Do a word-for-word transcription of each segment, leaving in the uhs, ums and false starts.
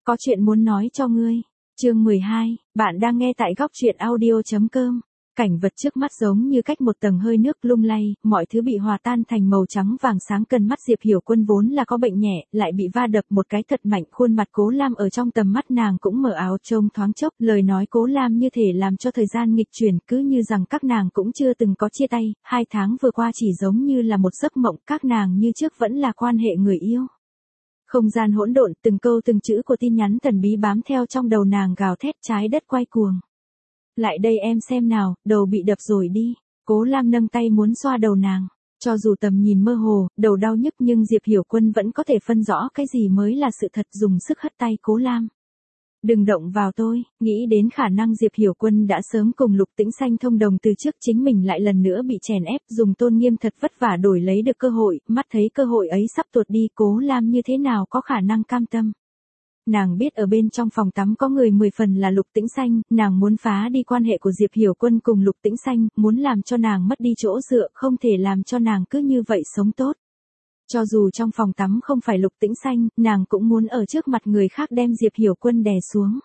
Có chuyện muốn nói cho ngươi. Chương mười hai, bạn đang nghe tại góc truyện audio.com. Cảnh vật trước mắt giống như cách một tầng hơi nước lung lay, mọi thứ bị hòa tan thành màu trắng vàng sáng. Cần mắt Diệp Hiểu Quân vốn là có bệnh nhẹ, lại bị va đập một cái thật mạnh. Khuôn mặt Cố Lam ở trong tầm mắt nàng cũng mờ ảo trông thoáng chốc. Lời nói Cố Lam như thể làm cho thời gian nghịch chuyển, cứ như rằng các nàng cũng chưa từng có chia tay. Hai tháng vừa qua chỉ giống như là một giấc mộng, các nàng như trước vẫn là quan hệ người yêu. Không gian hỗn độn, từng câu từng chữ của tin nhắn thần bí bám theo trong đầu nàng gào thét, trái đất quay cuồng. Lại đây em xem nào, đầu bị đập rồi đi. Cố Lam nâng tay muốn xoa đầu nàng. Cho dù tầm nhìn mơ hồ, đầu đau nhức nhưng Diệp Hiểu Quân vẫn có thể phân rõ cái gì mới là sự thật, dùng sức hất tay Cố Lam. Đừng động vào tôi, nghĩ đến khả năng Diệp Hiểu Quân đã sớm cùng Lục Tĩnh Xanh thông đồng từ trước, chính mình lại lần nữa bị chèn ép, dùng tôn nghiêm thật vất vả đổi lấy được cơ hội, mắt thấy cơ hội ấy sắp tuột đi, Cố Lam như thế nào có khả năng cam tâm. Nàng biết ở bên trong phòng tắm có người, mười phần là Lục Tĩnh Xanh, nàng muốn phá đi quan hệ của Diệp Hiểu Quân cùng Lục Tĩnh Xanh, muốn làm cho nàng mất đi chỗ dựa, không thể làm cho nàng cứ như vậy sống tốt. Cho dù trong phòng tắm không phải Lục Tĩnh Xanh, nàng cũng muốn ở trước mặt người khác đem Diệp Hiểu Quân đè xuống.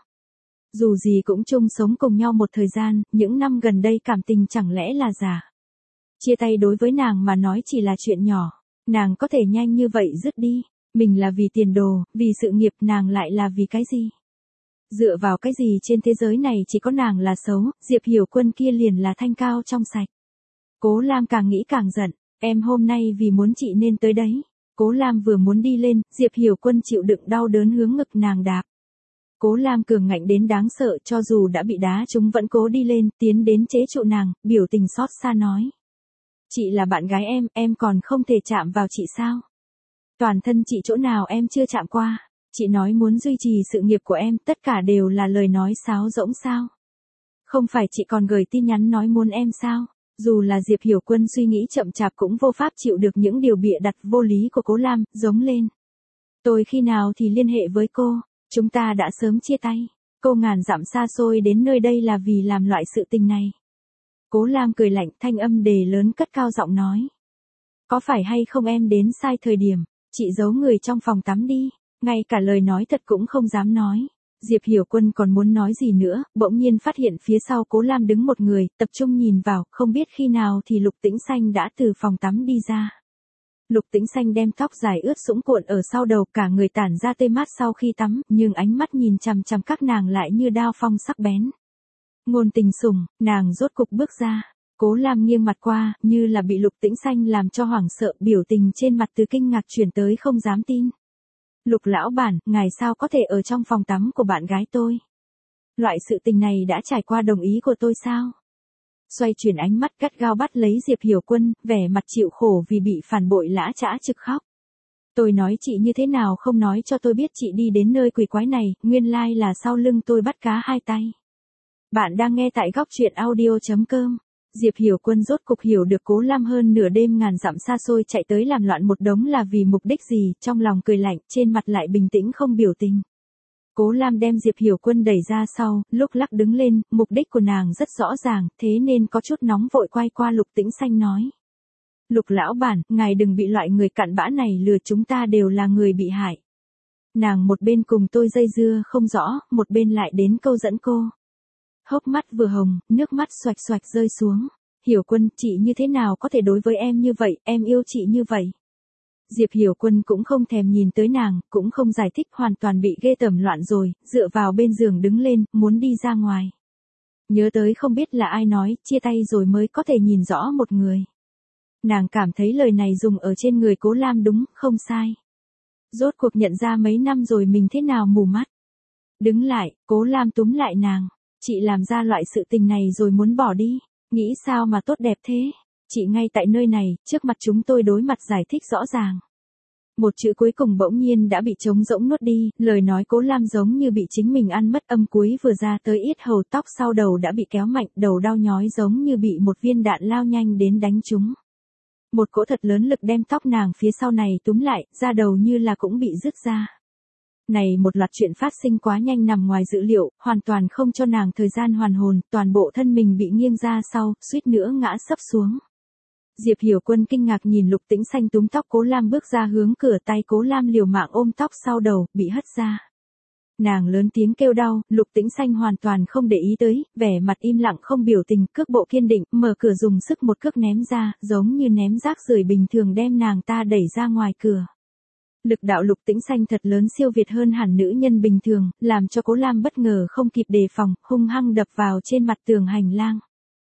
Dù gì cũng chung sống cùng nhau một thời gian, những năm gần đây cảm tình chẳng lẽ là giả. Chia tay đối với nàng mà nói chỉ là chuyện nhỏ, nàng có thể nhanh như vậy dứt đi. Mình là vì tiền đồ, vì sự nghiệp, nàng lại là vì cái gì? Dựa vào cái gì trên thế giới này chỉ có nàng là xấu, Diệp Hiểu Quân kia liền là thanh cao trong sạch. Cố Lam càng nghĩ càng giận, em hôm nay vì muốn chị nên tới đấy. Cố Lam vừa muốn đi lên, Diệp Hiểu Quân chịu đựng đau đớn hướng ngực nàng đạp. Cố Lam cường ngạnh đến đáng sợ, cho dù đã bị đá trúng vẫn cố đi lên, tiến đến chế trụ nàng, biểu tình xót xa nói. Chị là bạn gái em, em còn không thể chạm vào chị sao? Toàn thân chị chỗ nào em chưa chạm qua, chị nói muốn duy trì sự nghiệp của em, tất cả đều là lời nói sáo rỗng sao? Không phải chị còn gửi tin nhắn nói muốn em sao? Dù là Diệp Hiểu Quân suy nghĩ chậm chạp cũng vô pháp chịu được những điều bịa đặt vô lý của Cố Lam, giống lên. Tôi khi nào thì liên hệ với cô, chúng ta đã sớm chia tay, cô ngàn dặm xa xôi đến nơi đây là vì làm loại sự tình này. Cố Lam cười lạnh, thanh âm đề lớn cất cao giọng nói. Có phải hay không em đến sai thời điểm? Chị giấu người trong phòng tắm đi, ngay cả lời nói thật cũng không dám nói. Diệp Hiểu Quân còn muốn nói gì nữa, bỗng nhiên phát hiện phía sau Cố Lam đứng một người, tập trung nhìn vào, không biết khi nào thì Lục Tĩnh Xanh đã từ phòng tắm đi ra. Lục Tĩnh Xanh đem tóc dài ướt sũng cuộn ở sau đầu, cả người tản ra tê mát sau khi tắm, nhưng ánh mắt nhìn chằm chằm các nàng lại như đao phong sắc bén. Ngôn tình sủng, nàng rốt cục bước ra. Cố Lam nghiêng mặt qua, như là bị Lục Tĩnh Xanh làm cho hoảng sợ, biểu tình trên mặt từ kinh ngạc chuyển tới không dám tin. Lục lão bản, ngài sao có thể ở trong phòng tắm của bạn gái tôi? Loại sự tình này đã trải qua đồng ý của tôi sao? Xoay chuyển ánh mắt gắt gao bắt lấy Diệp Hiểu Quân, vẻ mặt chịu khổ vì bị phản bội lã chã trực khóc. Tôi nói chị như thế nào không nói cho tôi biết, chị đi đến nơi quỷ quái này, nguyên lai là sau lưng tôi bắt cá hai tay. Bạn đang nghe tại góc truyện audio.com. Diệp Hiểu Quân rốt cục hiểu được Cố Lam hơn nửa đêm ngàn dặm xa xôi chạy tới làm loạn một đống là vì mục đích gì, trong lòng cười lạnh, trên mặt lại bình tĩnh không biểu tình. Cố Lam đem Diệp Hiểu Quân đẩy ra sau, lúc lắc đứng lên, mục đích của nàng rất rõ ràng, thế nên có chút nóng vội quay qua Lục Tĩnh Xanh nói. Lục lão bản, ngài đừng bị loại người cặn bã này lừa, chúng ta đều là người bị hại. Nàng một bên cùng tôi dây dưa không rõ, một bên lại đến câu dẫn cô. Hốc mắt vừa hồng, nước mắt xoạch xoạch rơi xuống. Hiểu Quân, chị như thế nào có thể đối với em như vậy, em yêu chị như vậy. Diệp Hiểu Quân cũng không thèm nhìn tới nàng, cũng không giải thích, hoàn toàn bị ghê tởm loạn rồi, dựa vào bên giường đứng lên, muốn đi ra ngoài. Nhớ tới không biết là ai nói, chia tay rồi mới có thể nhìn rõ một người. Nàng cảm thấy lời này dùng ở trên người Cố Lam đúng, không sai. Rốt cuộc nhận ra mấy năm rồi mình thế nào mù mắt. Đứng lại, Cố Lam túm lại nàng. Chị làm ra loại sự tình này rồi muốn bỏ đi, nghĩ sao mà tốt đẹp thế? Chị ngay tại nơi này, trước mặt chúng tôi đối mặt giải thích rõ ràng. Một chữ cuối cùng bỗng nhiên đã bị trống rỗng nuốt đi, lời nói Cố Lam giống như bị chính mình ăn mất, âm cuối vừa ra tới yết hầu, tóc sau đầu đã bị kéo mạnh, đầu đau nhói giống như bị một viên đạn lao nhanh đến đánh trúng. Một cỗ thật lớn lực đem tóc nàng phía sau này túm lại, da đầu như là cũng bị rứt ra. Này một loạt chuyện phát sinh quá nhanh nằm ngoài dự liệu, hoàn toàn không cho nàng thời gian hoàn hồn, toàn bộ thân mình bị nghiêng ra sau, suýt nữa ngã sấp xuống. Diệp Hiểu Quân kinh ngạc nhìn Lục Tĩnh Xanh túm tóc Cố Lam bước ra hướng cửa, tay Cố Lam liều mạng ôm tóc sau đầu, bị hất ra. Nàng lớn tiếng kêu đau, Lục Tĩnh Xanh hoàn toàn không để ý tới, vẻ mặt im lặng không biểu tình, cước bộ kiên định, mở cửa dùng sức một cước ném ra, giống như ném rác rưởi bình thường đem nàng ta đẩy ra ngoài cửa. Lực đạo Lục Tĩnh Xanh thật lớn, siêu việt hơn hẳn nữ nhân bình thường, làm cho Cố Lam bất ngờ không kịp đề phòng, hung hăng đập vào trên mặt tường hành lang.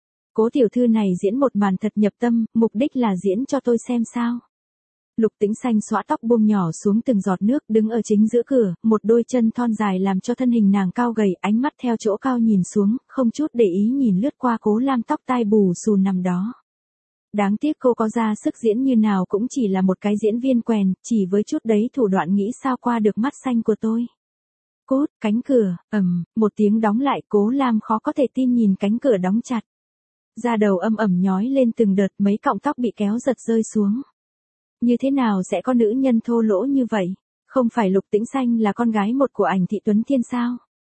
Cố tiểu thư này diễn một màn thật nhập tâm, mục đích là diễn cho tôi xem sao. Lục Tĩnh Xanh xõa tóc buông nhỏ xuống từng giọt nước, đứng ở chính giữa cửa, một đôi chân thon dài làm cho thân hình nàng cao gầy, ánh mắt theo chỗ cao nhìn xuống, không chút để ý nhìn lướt qua Cố Lam tóc tai bù xù nằm đó. Đáng tiếc cô có ra sức diễn như nào cũng chỉ là một cái diễn viên quèn, chỉ với chút đấy thủ đoạn nghĩ sao qua được mắt xanh của tôi. Cốt, cánh cửa, ầm, một tiếng đóng lại, Cố Lam khó có thể tin nhìn cánh cửa đóng chặt. Da đầu âm ẩm nhói lên từng đợt, mấy cọng tóc bị kéo giật rơi xuống. Như thế nào sẽ có nữ nhân thô lỗ như vậy? Không phải Lục Tĩnh Xanh là con gái một của Ảnh Thị Tuấn Thiên sao?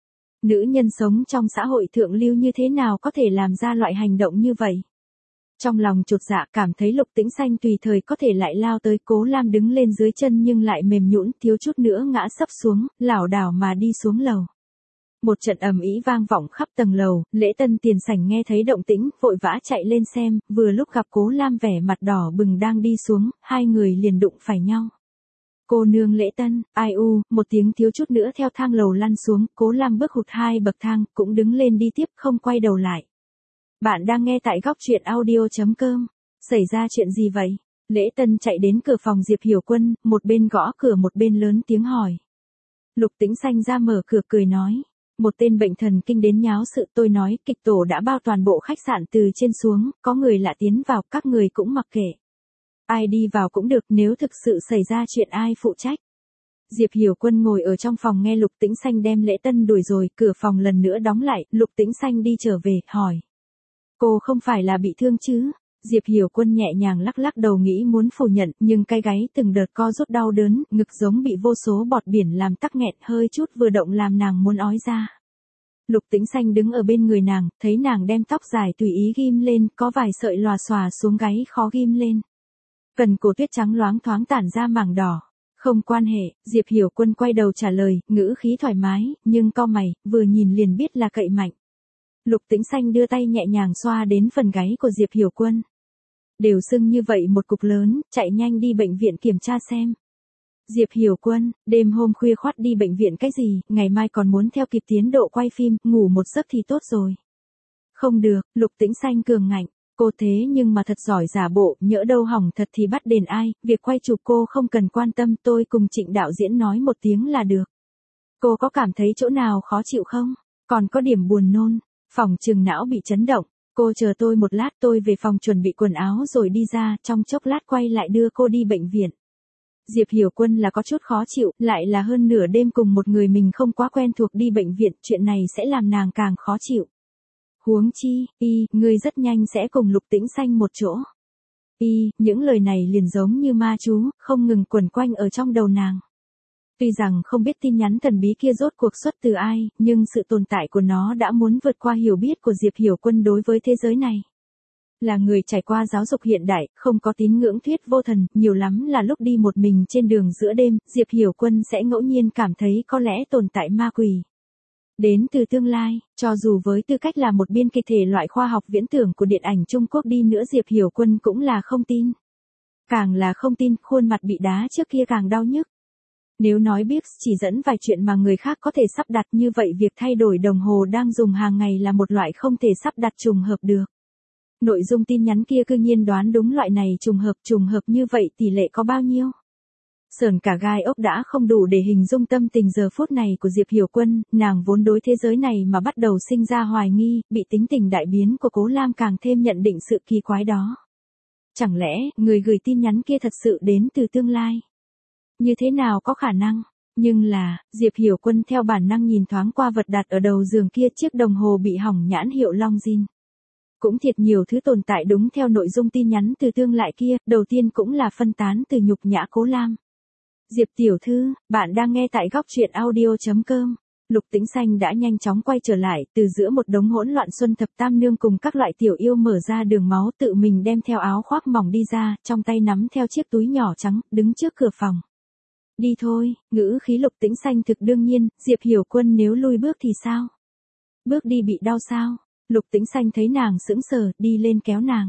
Nữ nhân sống trong xã hội thượng lưu như thế nào có thể làm ra loại hành động như vậy? Trong lòng chột dạ, cảm thấy Lục Tĩnh Xanh tùy thời có thể lại lao tới, Cố Lam đứng lên dưới chân nhưng lại mềm nhũn, thiếu chút nữa ngã sấp xuống, lảo đảo mà đi xuống lầu. Một trận ầm ĩ vang vọng khắp tầng lầu, Lễ Tân tiền sảnh nghe thấy động tĩnh, vội vã chạy lên xem, vừa lúc gặp Cố Lam vẻ mặt đỏ bừng đang đi xuống, hai người liền đụng phải nhau. Cô nương Lễ Tân, ai u, một tiếng thiếu chút nữa theo thang lầu lăn xuống, Cố Lam bước hụt hai bậc thang, cũng đứng lên đi tiếp, không quay đầu lại. Bạn đang nghe tại góc truyện audio chấm com. Xảy ra chuyện gì vậy? Lễ Tân chạy đến cửa phòng Diệp Hiểu Quân, một bên gõ cửa một bên lớn tiếng hỏi. Lục Tĩnh Xanh ra mở cửa cười nói. Một tên bệnh thần kinh đến nháo sự, tôi nói, kịch tổ đã bao toàn bộ khách sạn từ trên xuống, có người lạ tiến vào, các người cũng mặc kệ. Ai đi vào cũng được, nếu thực sự xảy ra chuyện ai phụ trách. Diệp Hiểu Quân ngồi ở trong phòng nghe Lục Tĩnh Xanh đem Lễ Tân đuổi rồi, cửa phòng lần nữa đóng lại, Lục Tĩnh Xanh đi trở về, hỏi. Cô không phải là bị thương chứ? Diệp Hiểu Quân nhẹ nhàng lắc lắc đầu nghĩ muốn phủ nhận, nhưng cái gáy từng đợt co rút đau đớn, ngực giống bị vô số bọt biển làm tắc nghẹn, hơi chút vừa động làm nàng muốn ói ra. Lục Tĩnh Xanh đứng ở bên người nàng, thấy nàng đem tóc dài tùy ý ghim lên, có vài sợi lòa xòa xuống gáy khó ghim lên. Cần cổ tuyết trắng loáng thoáng tản ra mảng đỏ. Không quan hệ, Diệp Hiểu Quân quay đầu trả lời, ngữ khí thoải mái, nhưng cau mày, vừa nhìn liền biết là cậy mạnh. Lục Tĩnh Xanh đưa tay nhẹ nhàng xoa đến phần gáy của Diệp Hiểu Quân. Đều sưng như vậy một cục lớn, chạy nhanh đi bệnh viện kiểm tra xem. Diệp Hiểu Quân, đêm hôm khuya khoắt đi bệnh viện cái gì, ngày mai còn muốn theo kịp tiến độ quay phim, ngủ một giấc thì tốt rồi. Không được, Lục Tĩnh Xanh cường ngạnh, cô thế nhưng mà thật giỏi giả bộ, nhỡ đâu hỏng thật thì bắt đền ai, việc quay chụp cô không cần quan tâm, tôi cùng Trịnh đạo diễn nói một tiếng là được. Cô có cảm thấy chỗ nào khó chịu không? Còn có điểm buồn nôn, phòng trường não bị chấn động. Cô chờ tôi một lát, tôi về phòng chuẩn bị quần áo rồi đi ra, trong chốc lát quay lại đưa cô đi bệnh viện. Diệp Hiểu Quân là có chút khó chịu, lại là hơn nửa đêm cùng một người mình không quá quen thuộc đi bệnh viện, chuyện này sẽ làm nàng càng khó chịu. Huống chi, y, ngươi rất nhanh sẽ cùng Lục Tĩnh Xanh một chỗ. Y, những lời này liền giống như ma chú, không ngừng quẩn quanh ở trong đầu nàng. Tuy rằng không biết tin nhắn thần bí kia rốt cuộc xuất từ ai, nhưng sự tồn tại của nó đã muốn vượt qua hiểu biết của Diệp Hiểu Quân đối với thế giới này. Là người trải qua giáo dục hiện đại, không có tín ngưỡng thuyết vô thần, nhiều lắm là lúc đi một mình trên đường giữa đêm, Diệp Hiểu Quân sẽ ngẫu nhiên cảm thấy có lẽ tồn tại ma quỷ. Đến từ tương lai, cho dù với tư cách là một biên kịch thể loại khoa học viễn tưởng của điện ảnh Trung Quốc đi nữa Diệp Hiểu Quân cũng là không tin. Càng là không tin, khuôn mặt bị đá trước kia càng đau nhức. Nếu nói biết chỉ dẫn vài chuyện mà người khác có thể sắp đặt như vậy việc thay đổi đồng hồ đang dùng hàng ngày là một loại không thể sắp đặt trùng hợp được. Nội dung tin nhắn kia cư nhiên đoán đúng loại này trùng hợp trùng hợp như vậy tỷ lệ có bao nhiêu? Sởn cả gai ốc đã không đủ để hình dung tâm tình giờ phút này của Diệp Hiểu Quân, nàng vốn đối thế giới này mà bắt đầu sinh ra hoài nghi, bị tính tình đại biến của Cố Lam càng thêm nhận định sự kỳ quái đó. Chẳng lẽ, người gửi tin nhắn kia thật sự đến từ tương lai? Như thế nào có khả năng? Nhưng là, Diệp Hiểu Quân theo bản năng nhìn thoáng qua vật đặt ở đầu giường kia, chiếc đồng hồ bị hỏng nhãn hiệu Longines. Cũng thiệt nhiều thứ tồn tại đúng theo nội dung tin nhắn từ tương lại kia, đầu tiên cũng là phân tán từ nhục nhã Cố Lam. Diệp tiểu thư, bạn đang nghe tại góc truyện audio chấm com. Lục Tĩnh Xanh đã nhanh chóng quay trở lại, từ giữa một đống hỗn loạn Xuân Thập Tam Nương cùng các loại tiểu yêu mở ra đường máu, tự mình đem theo áo khoác mỏng đi ra, trong tay nắm theo chiếc túi nhỏ trắng, đứng trước cửa phòng. Đi thôi, ngữ khí Lục Tĩnh Xanh thực đương nhiên, Diệp Hiểu Quân nếu lui bước thì sao? Bước đi bị đau sao? Lục Tĩnh Xanh thấy nàng sững sờ, đi lên kéo nàng.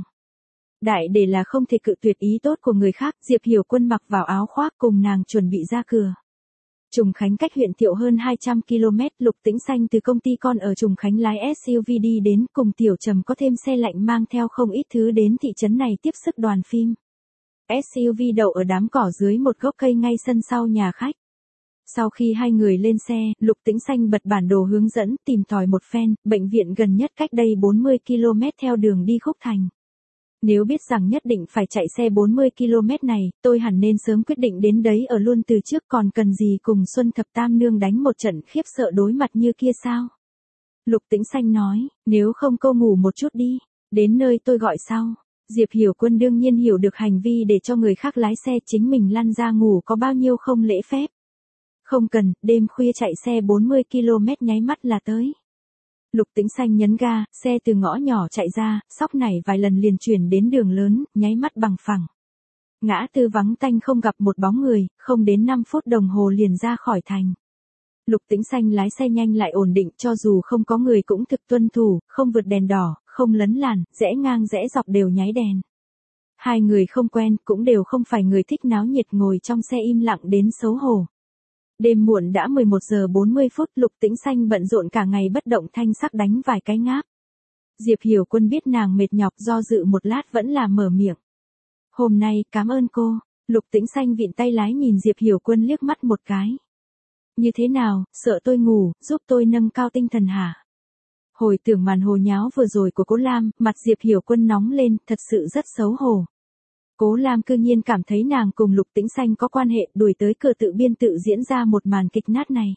Đại để là không thể cự tuyệt ý tốt của người khác, Diệp Hiểu Quân mặc vào áo khoác cùng nàng chuẩn bị ra cửa. Trùng Khánh cách huyện Thiệu hơn hai trăm ki lô mét, Lục Tĩnh Xanh từ công ty con ở Trùng Khánh lái ét u vê đi đến, cùng Tiểu Trầm có thêm xe lạnh mang theo không ít thứ đến thị trấn này tiếp sức đoàn phim. ét u vê đậu ở đám cỏ dưới một gốc cây ngay sân sau nhà khách. Sau khi hai người lên xe, Lục Tĩnh Xanh bật bản đồ hướng dẫn, tìm tòi một phen, bệnh viện gần nhất cách đây bốn mươi ki lô mét theo đường đi Khúc Thành. Nếu biết rằng nhất định phải chạy xe bốn mươi ki lô mét này, tôi hẳn nên sớm quyết định đến đấy ở luôn từ trước, còn cần gì cùng Xuân Thập Tam Nương đánh một trận khiếp sợ đối mặt như kia sao? Lục Tĩnh Xanh nói, nếu không cô ngủ một chút đi, đến nơi tôi gọi sau. Diệp Hiểu Quân đương nhiên hiểu được hành vi để cho người khác lái xe, chính mình lăn ra ngủ có bao nhiêu không lễ phép. Không cần, đêm khuya chạy xe bốn mươi ki lô mét nháy mắt là tới. Lục Tĩnh Xanh nhấn ga, xe từ ngõ nhỏ chạy ra, sóc nảy vài lần liền chuyển đến đường lớn, nháy mắt bằng phẳng. Ngã tư vắng tanh không gặp một bóng người, không đến năm phút đồng hồ liền ra khỏi thành. Lục Tĩnh Xanh lái xe nhanh lại ổn định, cho dù không có người cũng thực tuân thủ, không vượt đèn đỏ, không lấn làn, rẽ ngang rẽ dọc đều nháy đèn. Hai người không quen, cũng đều không phải người thích náo nhiệt, ngồi trong xe im lặng đến xấu hổ. Đêm muộn đã mười một giờ bốn mươi phút, Lục Tĩnh Xanh bận rộn cả ngày bất động thanh sắc đánh vài cái ngáp. Diệp Hiểu Quân biết nàng mệt nhọc, do dự một lát vẫn là mở miệng. Hôm nay, cảm ơn cô. Lục Tĩnh Xanh vịn tay lái nhìn Diệp Hiểu Quân liếc mắt một cái. Như thế nào, sợ tôi ngủ, giúp tôi nâng cao tinh thần hả? Hồi tưởng màn hồ nháo vừa rồi của Cố Lam, mặt Diệp Hiểu Quân nóng lên, thật sự rất xấu hổ. Cố Lam cư nhiên cảm thấy nàng cùng Lục Tĩnh Xanh có quan hệ, đuổi tới cửa tự biên tự diễn ra một màn kịch nát này.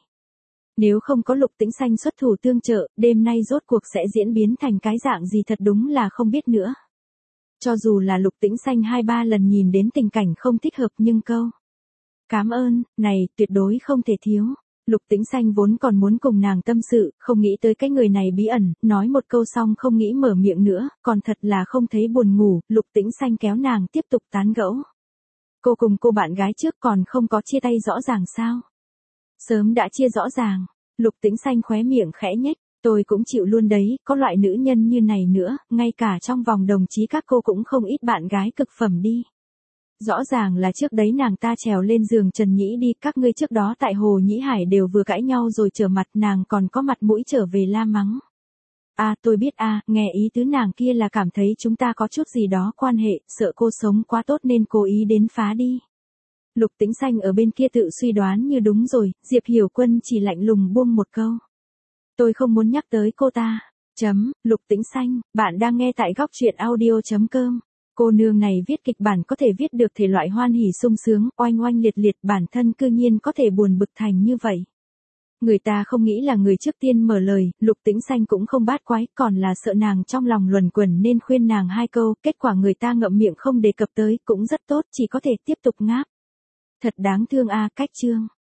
Nếu không có Lục Tĩnh Xanh xuất thủ tương trợ, đêm nay rốt cuộc sẽ diễn biến thành cái dạng gì thật đúng là không biết nữa. Cho dù là Lục Tĩnh Xanh hai ba lần nhìn đến tình cảnh không thích hợp, nhưng câu cảm ơn này tuyệt đối không thể thiếu. Lục Tĩnh Xanh vốn còn muốn cùng nàng tâm sự, không nghĩ tới cái người này bí ẩn, nói một câu xong không nghĩ mở miệng nữa, còn thật là không thấy buồn ngủ. Lục Tĩnh Xanh kéo nàng tiếp tục tán gẫu. Cô cùng cô bạn gái trước còn không có chia tay rõ ràng sao? Sớm đã chia rõ ràng. Lục Tĩnh Xanh khóe miệng khẽ nhếch, tôi cũng chịu luôn đấy, có loại nữ nhân như này nữa, ngay cả trong vòng đồng chí các cô cũng không ít bạn gái cực phẩm đi. Rõ ràng là trước đấy nàng ta trèo lên giường Trần Nhĩ đi, các ngươi trước đó tại Hồ Nhĩ Hải đều vừa cãi nhau rồi trở mặt, nàng còn có mặt mũi trở về la mắng. A à, tôi biết a, à, nghe ý tứ nàng kia là cảm thấy chúng ta có chút gì đó quan hệ, sợ cô sống quá tốt nên cố ý đến phá đi. Lục Tĩnh Xanh ở bên kia tự suy đoán như đúng rồi, Diệp Hiểu Quân chỉ lạnh lùng buông một câu. Tôi không muốn nhắc tới cô ta. Chấm, Lục Tĩnh Xanh, bạn đang nghe tại góc truyện audio chấm com. Cô nương này viết kịch bản có thể viết được thể loại hoan hỉ sung sướng, oanh oanh liệt liệt, bản thân cư nhiên có thể buồn bực thành như vậy. Người ta không nghĩ là người trước tiên mở lời, Lục Tĩnh Xanh cũng không bát quái, còn là sợ nàng trong lòng luẩn quẩn nên khuyên nàng hai câu, kết quả người ta ngậm miệng không đề cập tới, cũng rất tốt, chỉ có thể tiếp tục ngáp. Thật đáng thương a, cách chương.